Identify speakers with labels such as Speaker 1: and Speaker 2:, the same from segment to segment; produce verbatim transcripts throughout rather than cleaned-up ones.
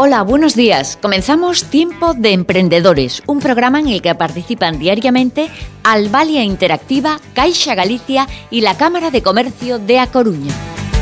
Speaker 1: Hola, buenos días. Comenzamos Tiempo de Emprendedores, un programa en el que participan diariamente Albalia Interactiva, Caixa Galicia y la Cámara de Comercio de A Coruña.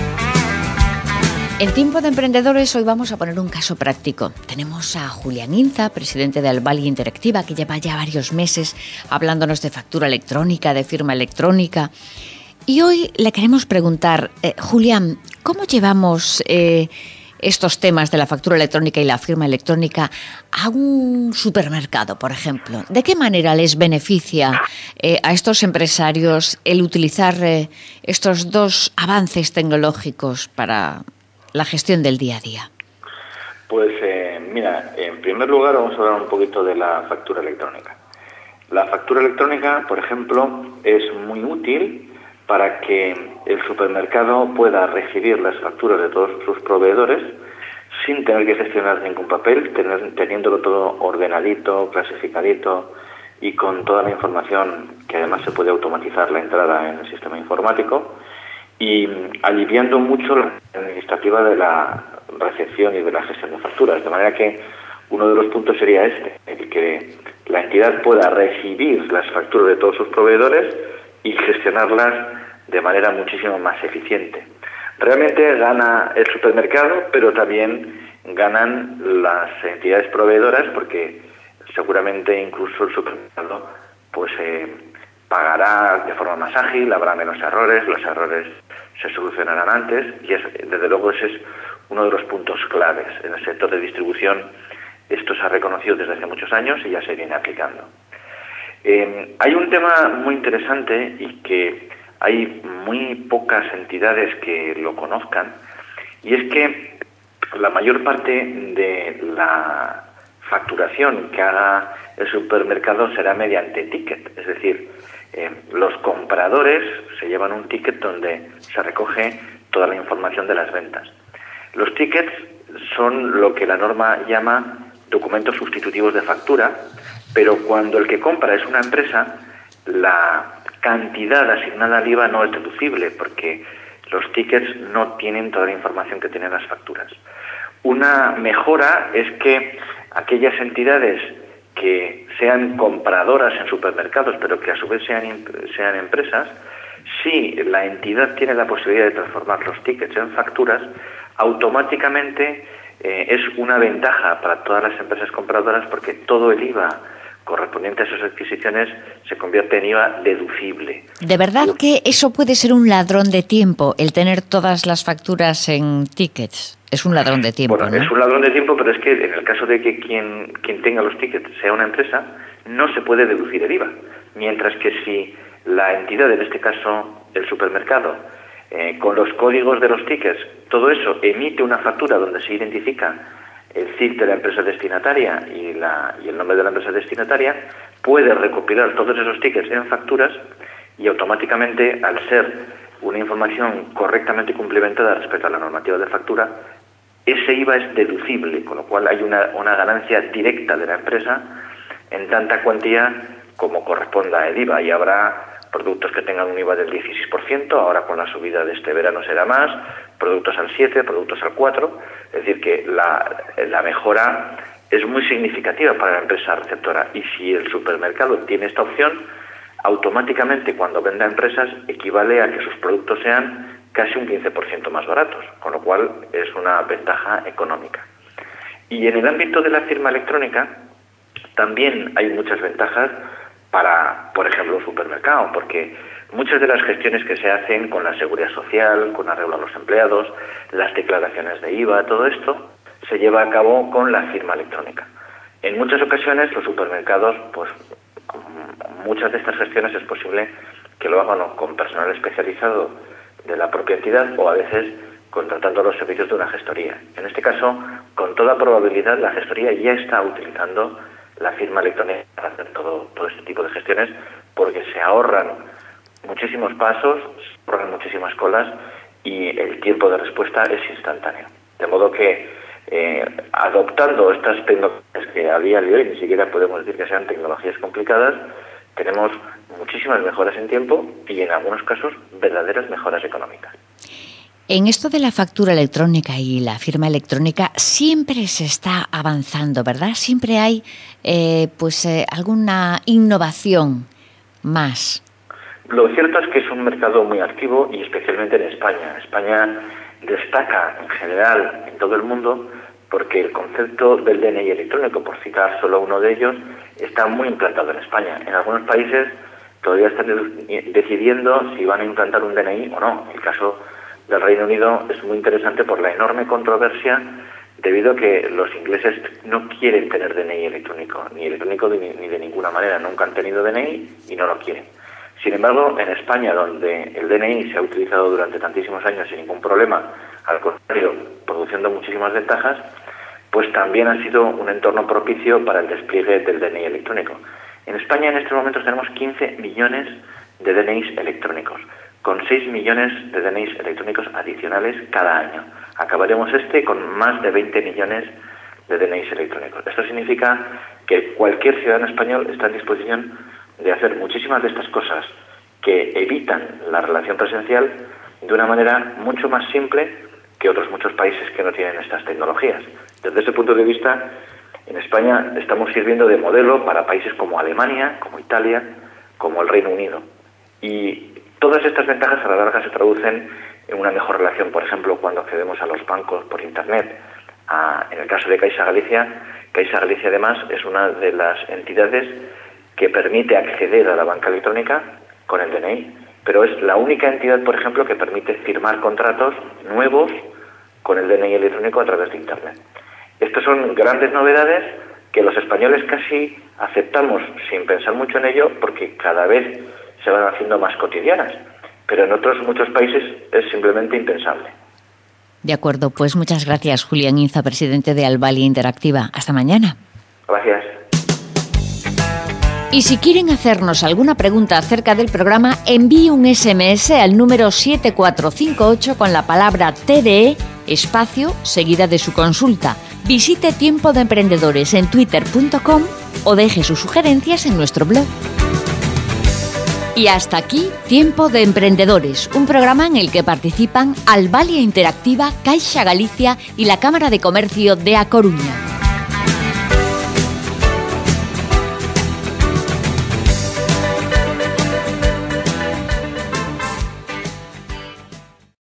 Speaker 1: En Tiempo de Emprendedores hoy vamos a poner un caso práctico. Tenemos a Julián Inza, presidente de Albalia Interactiva, que lleva ya varios meses hablándonos de factura electrónica, de firma electrónica. Y hoy le queremos preguntar, eh, Julián, ¿cómo llevamos eh, estos temas de la factura electrónica y la firma electrónica a un supermercado, por ejemplo? ¿De qué manera les beneficia eh, a estos empresarios el utilizar eh, estos dos avances tecnológicos para la gestión del día a día?
Speaker 2: Pues eh, mira, en primer lugar vamos a hablar un poquito de la factura electrónica. La factura electrónica, por ejemplo, es muy útil para que el supermercado pueda recibir las facturas de todos sus proveedores sin tener que gestionar ningún papel, tener, teniéndolo todo ordenadito, clasificadito y con toda la información que además se puede automatizar la entrada en el sistema informático y aliviando mucho la administrativa de la recepción y de la gestión de facturas. De manera que uno de los puntos sería este, el que la entidad pueda recibir las facturas de todos sus proveedores y gestionarlas de manera muchísimo más eficiente. Realmente gana el supermercado, pero también ganan las entidades proveedoras, porque seguramente incluso el supermercado pues eh, pagará de forma más ágil, habrá menos errores, los errores se solucionarán antes y es, desde luego ese es uno de los puntos claves. En el sector de distribución esto se ha reconocido desde hace muchos años y ya se viene aplicando. Eh, hay un tema muy interesante y que hay muy pocas entidades que lo conozcan, y es que la mayor parte de la facturación que haga el supermercado será mediante ticket, es decir, eh, los compradores se llevan un ticket donde se recoge toda la información de las ventas. Los tickets son lo que la norma llama documentos sustitutivos de factura, pero cuando el que compra es una empresa, la cantidad asignada al I V A no es deducible porque los tickets no tienen toda la información que tienen las facturas. Una mejora es que aquellas entidades que sean compradoras en supermercados pero que a su vez sean, sean empresas, si la entidad tiene la posibilidad de transformar los tickets en facturas, automáticamente eh, es una ventaja para todas las empresas compradoras porque todo el I V A correspondiente a esas adquisiciones se convierte en I V A deducible.
Speaker 1: ¿De verdad que eso puede ser un ladrón de tiempo, el tener todas las facturas en tickets? Es un ladrón de tiempo,
Speaker 2: bueno,
Speaker 1: ¿no?
Speaker 2: Es un ladrón de tiempo, pero es que en el caso de que quien, quien tenga los tickets sea una empresa, no se puede deducir el I V A. Mientras que si la entidad, en este caso el supermercado, eh, con los códigos de los tickets, todo eso emite una factura donde se identifica el C I F de la empresa destinataria y, la, y el nombre de la empresa destinataria, puede recopilar todos esos tickets en facturas y automáticamente, al ser una información correctamente cumplimentada respecto a la normativa de factura, ese I V A es deducible, con lo cual hay una, una ganancia directa de la empresa en tanta cuantía como corresponda el I V A, y habrá productos que tengan un I V A del dieciséis por ciento, ahora con la subida de este verano será más, productos al siete por ciento, productos al cuatro por ciento, es decir que la, la mejora es muy significativa para la empresa receptora, y si el supermercado tiene esta opción, automáticamente cuando venda a empresas equivale a que sus productos sean casi un quince por ciento más baratos, con lo cual es una ventaja económica. Y en el ámbito de la firma electrónica también hay muchas ventajas para, por ejemplo, un supermercado, porque muchas de las gestiones que se hacen con la seguridad social, con arreglo a los empleados, las declaraciones de I V A, todo esto se lleva a cabo con la firma electrónica. En muchas ocasiones los supermercados, pues muchas de estas gestiones es posible que lo hagan con personal especializado de la propia entidad o a veces contratando los servicios de una gestoría. En este caso, con toda probabilidad, la gestoría ya está utilizando la firma electrónica para hacer todo, todo este tipo de gestiones, porque se ahorran muchísimos pasos, se ahorran muchísimas colas y el tiempo de respuesta es instantáneo. De modo que eh, adoptando estas tecnologías que a día de hoy ni siquiera podemos decir que sean tecnologías complicadas, tenemos muchísimas mejoras en tiempo y en algunos casos verdaderas mejoras económicas.
Speaker 1: En esto de la factura electrónica y la firma electrónica siempre se está avanzando, ¿verdad? Siempre hay eh, pues eh, alguna innovación más.
Speaker 2: Lo cierto es que es un mercado muy activo y especialmente en España. España destaca en general en todo el mundo porque el concepto del D N I electrónico, por citar solo uno de ellos, está muy implantado en España. En algunos países todavía están decidiendo si van a implantar un D N I o no. El caso del Reino Unido es muy interesante por la enorme controversia debido a que los ingleses no quieren tener D N I electrónico, ni electrónico ni, ni de ninguna manera. Nunca han tenido D N I y no lo quieren. Sin embargo, en España, donde el D N I se ha utilizado durante tantísimos años sin ningún problema, al contrario, produciendo muchísimas ventajas, pues también ha sido un entorno propicio para el despliegue del D N I electrónico. En España en estos momentos tenemos quince millones de D N Is electrónicos, con seis millones de D N Is electrónicos adicionales cada año. Acabaremos este con más de veinte millones de D N Is electrónicos. Esto significa que cualquier ciudadano español está en disposición de hacer muchísimas de estas cosas que evitan la relación presencial de una manera mucho más simple que otros muchos países que no tienen estas tecnologías. Desde ese punto de vista, en España estamos sirviendo de modelo para países como Alemania, como Italia, como el Reino Unido. Y todas estas ventajas a la larga se traducen en una mejor relación, por ejemplo, cuando accedemos a los bancos por Internet. A, en el caso de Caixa Galicia, Caixa Galicia además es una de las entidades que permite acceder a la banca electrónica con el D N I, pero es la única entidad, por ejemplo, que permite firmar contratos nuevos con el D N I electrónico a través de Internet. Estas son grandes novedades que los españoles casi aceptamos sin pensar mucho en ello porque cada vez se van haciendo más cotidianas, pero en otros muchos países es simplemente impensable.
Speaker 1: De acuerdo, pues muchas gracias, Julián Inza, presidente de Albalia Interactiva. Hasta mañana.
Speaker 2: Gracias.
Speaker 1: Y si quieren hacernos alguna pregunta acerca del programa, envíe un ese eme ese al número siete cuatro cinco ocho con la palabra T D E, espacio, seguida de su consulta. Visite Tiempo de Emprendedores en twitter punto com o deje sus sugerencias en nuestro blog. Y hasta aquí, Tiempo de Emprendedores, un programa en el que participan Albalia Interactiva, Caixa Galicia y la Cámara de Comercio de A Coruña.